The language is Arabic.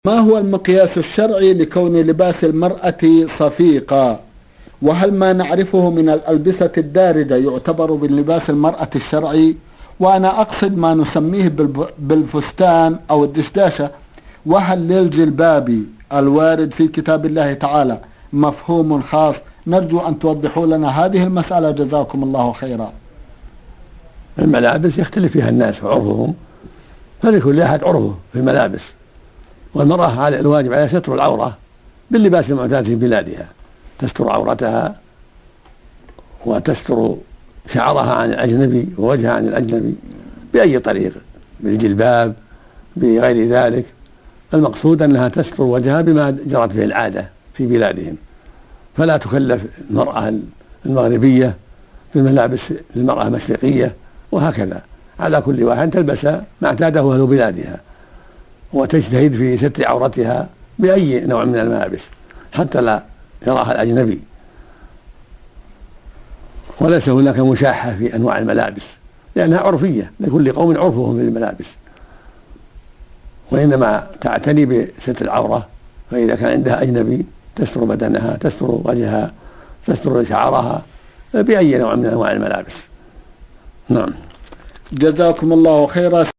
ما هو المقياس الشرعي لكون لباس المرأة صفيقا؟ وهل ما نعرفه من الألبسة الداردة يعتبر باللباس المرأة الشرعي؟ وأنا أقصد ما نسميه بالفستان أو الدشداشة. وهل للجلباب الوارد في كتاب الله تعالى مفهوم خاص؟ نرجو أن توضحوا لنا هذه المسألة جزاكم الله خيرا. الملابس يختلف فيها الناس وعرفهم، فلكل أحد عرفه في الملابس، والمرأة على الواجب عليها ستر العورة باللباس المعتاد في بلادها، تستر عورتها وتستر شعرها عن الأجنبي ووجهها عن الأجنبي بأي طريق، بالجلباب بغير ذلك. المقصود أنها تستر وجهها بما جرت به العادة في بلادهم، فلا تكلف المرأة المغربية في الملابس للمرأة المشرقية، وهكذا على كل واحد تلبس ما اعتاده أهل بلادها، وتجتهد في ستر عورتها بأي نوع من الملابس حتى لا يراها الأجنبي. وليس هناك مشاحة في أنواع الملابس لأنها عرفية، لكل قوم عرفهم في الملابس، وإنما تعتني بستر العورة، فإذا كان عندها أجنبي تستر بدنها، تستر وجهها، تستر شعرها بأي نوع من أنواع الملابس. نعم. جزاكم الله خيرا.